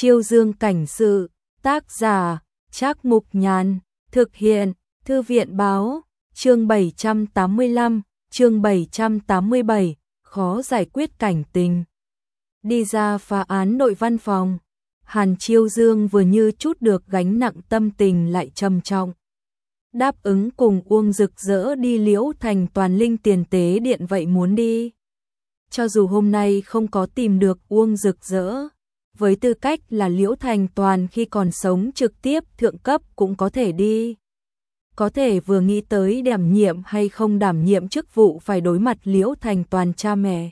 Chiêu Dương cảnh sự, tác giả, Trác Mục Nhàn, thực hiện, Thư viện báo, chương 785, chương 787, khó giải quyết cảnh tình. Đi ra phá án nội văn phòng, Hàn Chiêu Dương vừa như chút được gánh nặng tâm tình lại trầm trọng. Đáp ứng cùng Uông Rực Rỡ đi Liễu Thành Toàn Linh tiền tế điện vậy muốn đi. Cho dù hôm nay không có tìm được Uông Rực Rỡ, với tư cách là Liễu Thành Toàn khi còn sống trực tiếp thượng cấp cũng có thể đi. Có thể vừa nghĩ tới đảm nhiệm hay không đảm nhiệm chức vụ phải đối mặt Liễu Thành Toàn cha mẹ.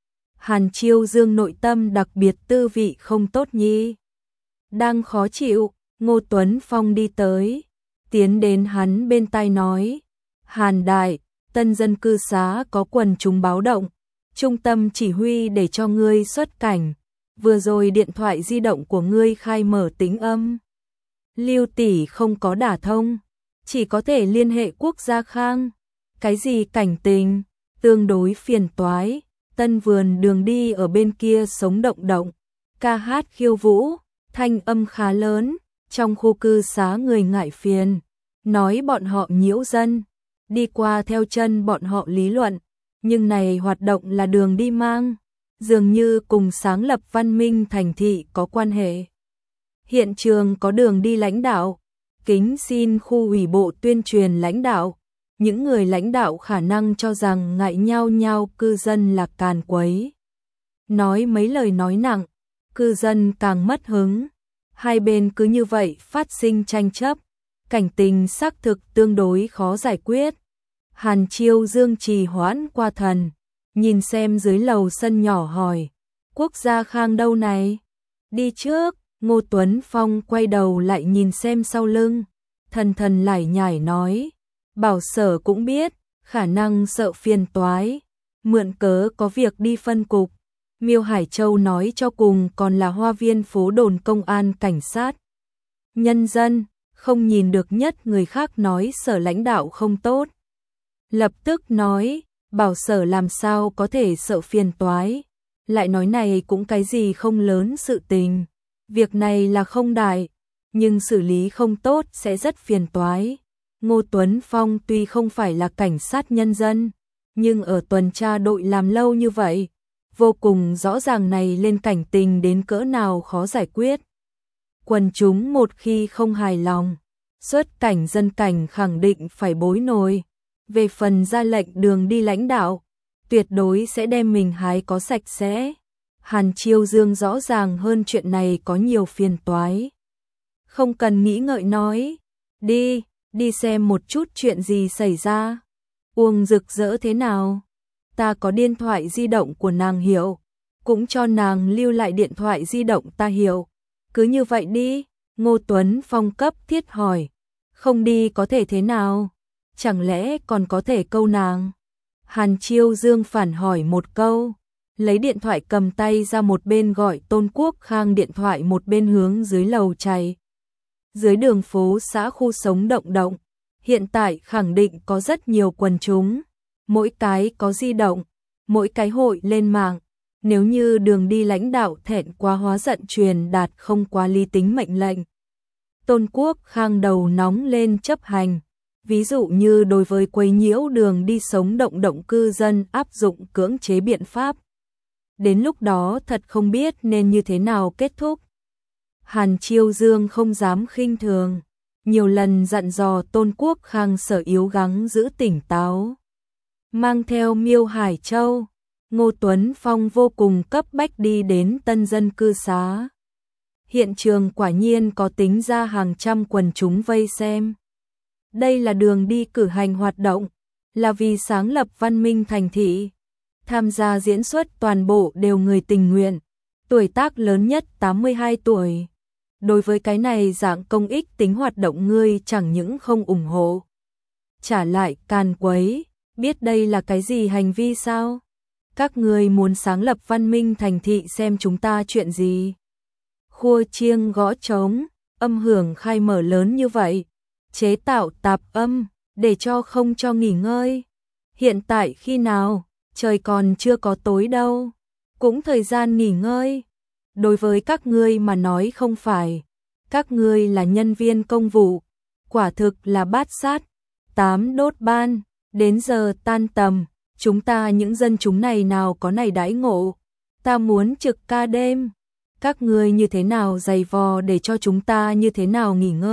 Hàn Chiêu Dương nội tâm đặc biệt tư vị không tốt nhi. Đang khó chịu, Ngô Tuấn Phong đi tới, tiến đến hắn bên tai nói, Hàn đại, tân dân cư xá có quần chúng báo động, trung tâm chỉ huy để cho ngươi xuất cảnh, vừa rồi điện thoại di động của ngươi khai mở tính âm. Lưu tỷ không có đả thông, chỉ có thể liên hệ quốc gia khang. Cái gì cảnh tình, tương đối phiền toái, tân vườn đường đi ở bên kia sống động động, ca hát khiêu vũ, thanh âm khá lớn, trong khu cư xá người ngại phiền, nói bọn họ nhiễu dân, đi qua theo chân bọn họ lý luận, nhưng này hoạt động là đường đi mang, dường như cùng sáng lập văn minh thành thị có quan hệ. Hiện trường có đường đi lãnh đạo, kính xin khu ủy bộ tuyên truyền lãnh đạo, những người lãnh đạo khả năng cho rằng ngại nhau cư dân là càn quấy. Nói mấy lời nói nặng, cư dân càng mất hứng, hai bên cứ như vậy phát sinh tranh chấp, cảnh tình xác thực tương đối khó giải quyết. Hàn Chiêu Dương trì hoãn qua thần, nhìn xem dưới lầu sân nhỏ hỏi, quốc gia khang đâu này? Đi trước. Ngô Tuấn Phong quay đầu lại nhìn xem sau lưng, thần lải nhải nói, bảo sở cũng biết, khả năng sợ phiền toái, mượn cớ có việc đi phân cục. Miêu Hải Châu nói cho cùng còn là hoa viên phố đồn công an cảnh sát. Nhân dân, không nhìn được nhất người khác nói sở lãnh đạo không tốt. Lập tức nói, bảo sở làm sao có thể sợ phiền toái, lại nói này cũng cái gì không lớn sự tình. Việc này là không đại, nhưng xử lý không tốt sẽ rất phiền toái. Ngô Tuấn Phong tuy không phải là cảnh sát nhân dân, nhưng ở tuần tra đội làm lâu như vậy, vô cùng rõ ràng này lên cảnh tình đến cỡ nào khó giải quyết. Quần chúng một khi không hài lòng, xuất cảnh dân cảnh khẳng định phải bối nổi. Về phần ra lệnh đường đi lãnh đạo, tuyệt đối sẽ đem mình hái có sạch sẽ. Hàn Chiêu Dương rõ ràng hơn chuyện này có nhiều phiền toái. Không cần nghĩ ngợi nói, đi xem một chút chuyện gì xảy ra. Uông Rực Rỡ thế nào? Ta có điện thoại di động của nàng hiểu, cũng cho nàng lưu lại điện thoại di động ta hiểu. Cứ như vậy đi, Ngô Tuấn Phong cấp thiết hỏi, không đi có thể thế nào? Chẳng lẽ còn có thể câu nàng? Hàn Chiêu Dương phản hỏi một câu, lấy điện thoại cầm tay ra một bên gọi Tôn Quốc Khang điện thoại một bên hướng dưới lầu chạy. Dưới đường phố xã khu sống động động, hiện tại khẳng định có rất nhiều quần chúng, mỗi cái có di động, mỗi cái hội lên mạng. Nếu như đường đi lãnh đạo thẹn quá hóa giận truyền đạt không quá lý tính mệnh lệnh, Tôn Quốc Khang đầu nóng lên chấp hành. Ví dụ như đối với quấy nhiễu đường đi sống động động cư dân áp dụng cưỡng chế biện pháp. Đến lúc đó thật không biết nên như thế nào kết thúc. Hàn Chiêu Dương không dám khinh thường, nhiều lần dặn dò Tôn Quốc Khang sở yếu gắng giữ tỉnh táo. Mang theo Miêu Hải Châu, Ngô Tuấn Phong vô cùng cấp bách đi đến tân dân cư xá. Hiện trường quả nhiên có tính ra hàng trăm quần chúng vây xem. Đây là đường đi cử hành hoạt động, là vì sáng lập văn minh thành thị. Tham gia diễn xuất toàn bộ đều người tình nguyện, tuổi tác lớn nhất 82 tuổi. Đối với cái này dạng công ích tính hoạt động ngươi chẳng những không ủng hộ, trả lại càn quấy, biết đây là cái gì hành vi sao? Các ngươi muốn sáng lập văn minh thành thị xem chúng ta chuyện gì? Khua chiêng gõ trống, âm hưởng khai mở lớn như vậy, chế tạo tạp âm, để cho không cho nghỉ ngơi. Hiện tại khi nào? Trời còn chưa có tối đâu, cũng thời gian nghỉ ngơi. đối với các ngươi mà nói không phải. Các ngươi là nhân viên công vụ, quả thực là bát sát, 8 đốt ban, đến giờ tan tầm, chúng ta những dân chúng này nào có này đãi ngộ, ta muốn trực ca đêm, các ngươi như thế nào giày vò để cho chúng ta như thế nào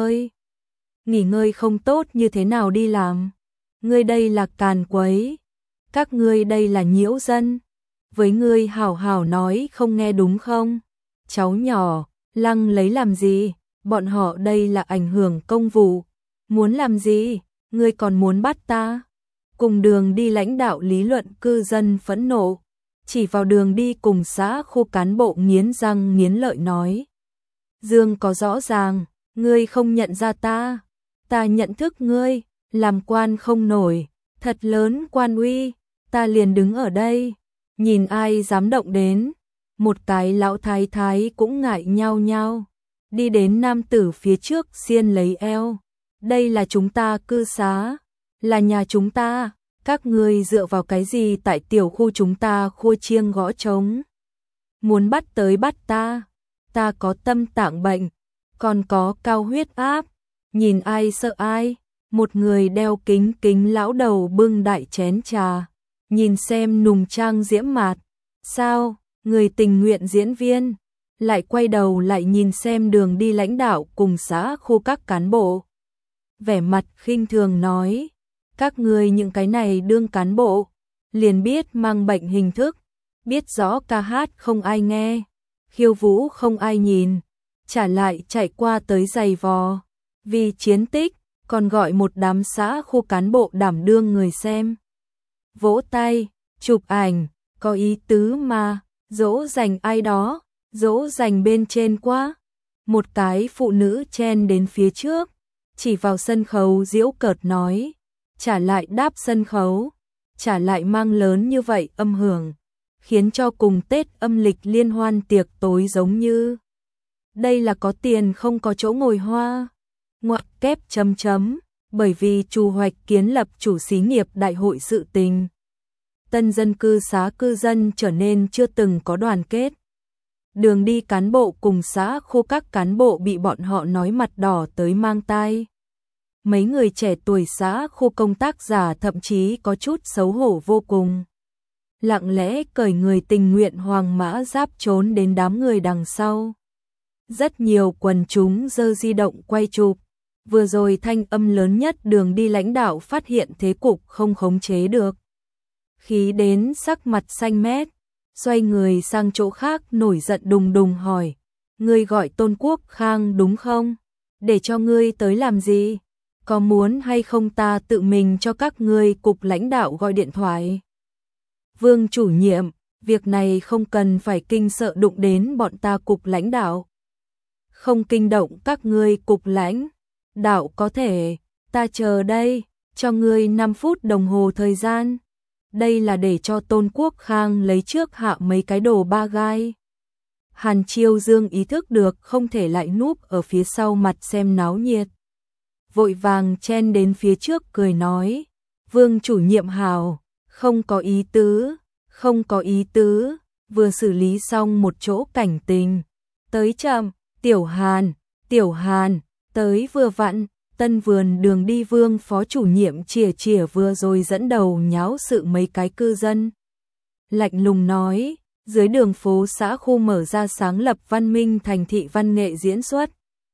nghỉ ngơi không tốt như thế nào đi làm, ngươi đây là càn quấy, các ngươi đây là nhiễu dân, với ngươi hảo hảo nói không nghe đúng không, cháu nhỏ, lăng lấy làm gì, bọn họ đây là ảnh hưởng công vụ, muốn làm gì, ngươi còn muốn bắt ta, cùng đường đi lãnh đạo lý luận cư dân phẫn nộ, chỉ vào đường đi cùng xã khu cán bộ nghiến răng nghiến lợi nói. Dương có rõ ràng, ngươi không nhận ra ta nhận thức ngươi, làm quan không nổi, thật lớn quan uy, ta liền đứng ở đây, nhìn ai dám động đến, một cái lão thái thái cũng ngại nhao nhao, đi đến nam tử phía trước xiên lấy eo, đây là chúng ta cư xá, là nhà chúng ta. Các ngươi dựa vào cái gì tại tiểu khu chúng ta khua chiêng gõ trống? Muốn bắt tới bắt ta có tâm tạng bệnh, còn có cao huyết áp, nhìn ai sợ ai, một người đeo kính kính lão đầu bưng đại chén trà, nhìn xem nùng trang diễm mạt, sao, người tình nguyện diễn viên, lại quay đầu lại nhìn xem đường đi lãnh đạo cùng xã khu các cán bộ. Vẻ mặt khinh thường nói, các ngươi những cái này đương cán bộ, liền biết mang bệnh hình thức, biết rõ ca hát không ai nghe, khiêu vũ không ai nhìn, trả lại chạy qua tới giày vò, vì chiến tích, còn gọi một đám xã khu cán bộ đảm đương người xem. Vỗ tay, chụp ảnh, có ý tứ mà, dỗ dành ai đó, dỗ dành bên trên quá. Một cái phụ nữ chen đến phía trước, chỉ vào sân khấu giễu cợt nói, trả lại đáp sân khấu, trả lại mang lớn như vậy âm hưởng, khiến cho cùng Tết âm lịch liên hoan tiệc tối giống như. Đây là có tiền không có chỗ ngồi hoa, ngoặc kép chấm chấm, bởi vì Chu Hoạch kiến lập chủ xí nghiệp đại hội sự tình. Tân dân cư xá cư dân trở nên chưa từng có đoàn kết. Đường đi cán bộ cùng xã khu các cán bộ bị bọn họ nói mặt đỏ tới mang tai. Mấy người trẻ tuổi xã khu công tác giả thậm chí có chút xấu hổ vô cùng. Lặng lẽ cởi người tình nguyện hoàng mã giáp trốn đến đám người đằng sau. Rất nhiều quần chúng giơ di động quay chụp. Vừa rồi thanh âm lớn nhất đường đi lãnh đạo phát hiện thế cục không khống chế được. Khí đến sắc mặt xanh mét, xoay người sang chỗ khác nổi giận đùng đùng hỏi. Ngươi gọi Tôn Quốc Khang đúng không? Để cho ngươi tới làm gì? Có muốn hay không ta tự mình cho các ngươi cục lãnh đạo gọi điện thoại? Vương chủ nhiệm, việc này không cần phải kinh sợ đụng đến bọn ta cục lãnh đạo. Không kinh động các ngươi cục lãnh đạo có thể, ta chờ đây, cho ngươi 5 phút đồng hồ thời gian. Đây là để cho Tôn Quốc Khang lấy trước hạ mấy cái đồ ba gai. Hàn Chiêu Dương ý thức được không thể lại núp ở phía sau mặt xem náo nhiệt. Vội vàng chen đến phía trước cười nói, Vương chủ nhiệm hào, không có ý tứ, vừa xử lý xong một chỗ cảnh tình. Tới chậm, Tiểu Hàn, tới vừa vặn, Tân vườn đường đi Vương phó chủ nhiệm chìa vừa rồi dẫn đầu nháo sự mấy cái cư dân. Lạnh lùng nói, dưới đường phố xã khu mở ra sáng lập văn minh thành thị văn nghệ diễn xuất.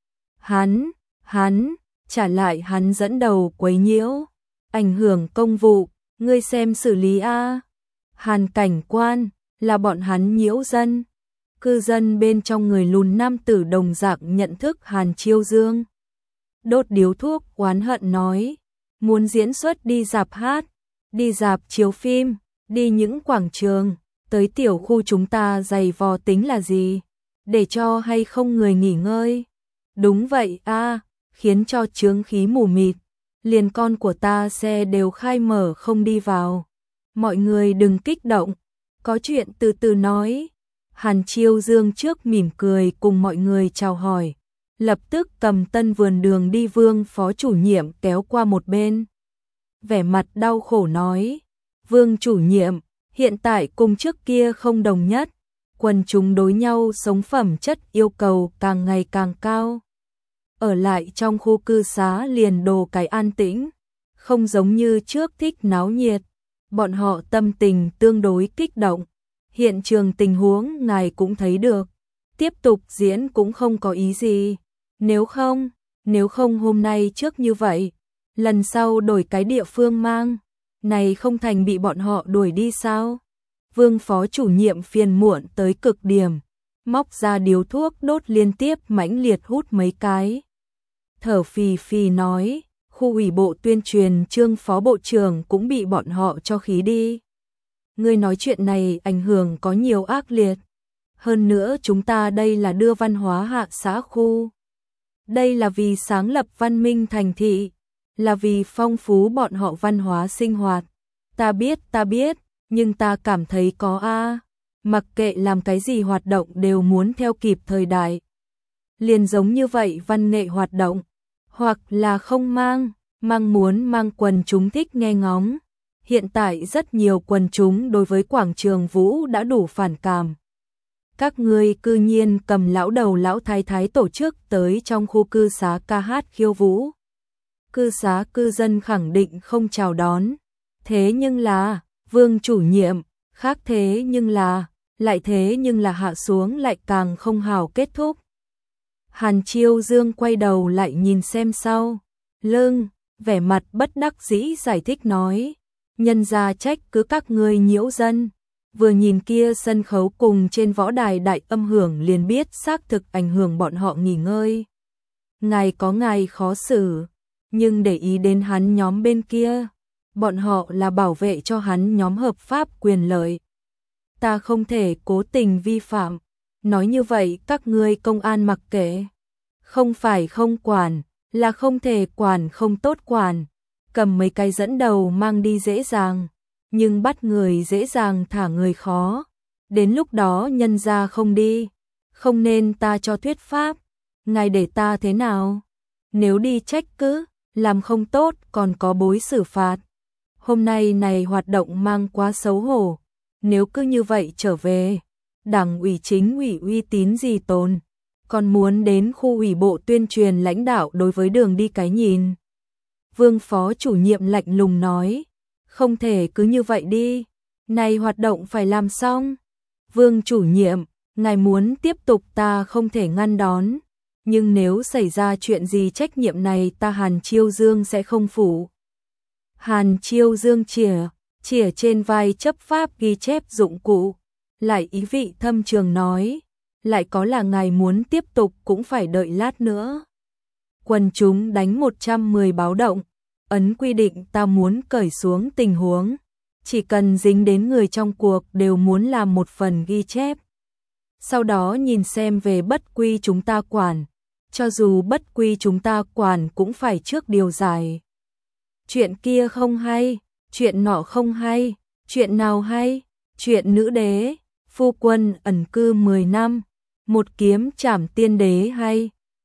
Hắn, trả lại hắn dẫn đầu quấy nhiễu, ảnh hưởng công vụ, ngươi xem xử lý a. Hàn cảnh quan, là bọn hắn nhiễu dân. Cư dân bên trong người lùn nam tử đồng dạng nhận thức Hàn Chiêu Dương. Đốt điếu thuốc oán hận nói, muốn diễn xuất đi rạp hát, đi rạp chiếu phim, đi những quảng trường, tới tiểu khu chúng ta giày vò tính là gì, để cho hay không người nghỉ ngơi. Đúng vậy a, khiến cho chướng khí mù mịt, liền con của ta xe đều khai mở không đi vào. Mọi người đừng kích động, có chuyện từ từ nói. Hàn Chiêu Dương trước mỉm cười cùng mọi người chào hỏi, lập tức cầm Tân vườn đường đi Vương phó chủ nhiệm kéo qua một bên. Vẻ mặt đau khổ nói, Vương chủ nhiệm, hiện tại cùng trước kia không đồng nhất, quần chúng đối nhau sống phẩm chất yêu cầu càng ngày càng cao. Ở lại trong khu cư xá liền đồ cái an tĩnh, không giống như trước thích náo nhiệt, bọn họ tâm tình tương đối kích động. Hiện trường tình huống ngài cũng thấy được, tiếp tục diễn cũng không có ý gì. Nếu không hôm nay trước như vậy, lần sau đổi cái địa phương mang, này không thành bị bọn họ đuổi đi sao? Vương phó chủ nhiệm phiền muộn tới cực điểm, móc ra điếu thuốc đốt liên tiếp mãnh liệt hút mấy cái. Thở phì phì nói, khu ủy bộ tuyên truyền Trương phó bộ trưởng cũng bị bọn họ cho khí đi. Ngươi nói chuyện này ảnh hưởng có nhiều ác liệt. Hơn nữa chúng ta đây là đưa văn hóa hạ xã khu. Đây là vì sáng lập văn minh thành thị, là vì phong phú bọn họ văn hóa sinh hoạt. Ta biết, nhưng ta cảm thấy có mặc kệ làm cái gì hoạt động đều muốn theo kịp thời đại. Liền giống như vậy văn nghệ hoạt động, hoặc là không muốn mang quần chúng thích nghe ngóng. Hiện tại rất nhiều quần chúng đối với quảng trường Vũ đã đủ phản cảm. Các ngươi cư nhiên cầm lão đầu lão thái thái tổ chức tới trong khu cư xá ca hát khiêu vũ. Cư dân khẳng định không chào đón. Thế nhưng là, Vương chủ nhiệm, khác thế nhưng là hạ xuống lại càng không hào kết thúc. Hàn Chiêu Dương quay đầu lại nhìn xem sau lưng, vẻ mặt bất đắc dĩ giải thích nói, nhân ra trách cứ các ngươi nhiễu dân. Vừa nhìn kia sân khấu cùng trên võ đài đại âm hưởng liền biết xác thực ảnh hưởng bọn họ nghỉ ngơi. Ngài có ngài khó xử, nhưng để ý đến hắn nhóm bên kia, bọn họ là bảo vệ cho hắn nhóm hợp pháp quyền lợi. Ta không thể cố tình vi phạm, nói như vậy các ngươi công an mặc kệ. Không phải không quản, là không thể quản không tốt quản, cầm mấy cái dẫn đầu mang đi dễ dàng, nhưng bắt người dễ dàng thả người khó. Đến lúc đó nhân ra không đi, không nên ta cho thuyết pháp, ngài để ta thế nào? Nếu đi trách cứ, làm không tốt còn có bối xử phạt. Hôm nay này hoạt động mang quá xấu hổ, nếu cứ như vậy trở về, đảng ủy chính ủy uy tín gì tồn, còn muốn đến khu ủy bộ tuyên truyền lãnh đạo đối với đường đi cái nhìn. Vương phó chủ nhiệm lạnh lùng nói, không thể cứ như vậy đi, này hoạt động phải làm xong. Vương chủ nhiệm, ngài muốn tiếp tục ta không thể ngăn đón, nhưng nếu xảy ra chuyện gì trách nhiệm này ta Hàn Chiêu Dương sẽ không phụ. Hàn Chiêu Dương chìa trên vai chấp pháp ghi chép dụng cụ, lại ý vị thâm trường nói, lại có là ngài muốn tiếp tục cũng phải đợi lát nữa. Quần chúng đánh 110 báo động, ấn quy định ta muốn cởi xuống tình huống, chỉ cần dính đến người trong cuộc đều muốn làm một phần ghi chép. Sau đó nhìn xem về bất quy chúng ta quản, cho dù bất quy chúng ta quản cũng phải trước điều giải. Chuyện kia không hay, chuyện nọ không hay, chuyện nào hay, chuyện nữ đế, phu quân ẩn cư 10 năm, một kiếm trảm tiên đế hay.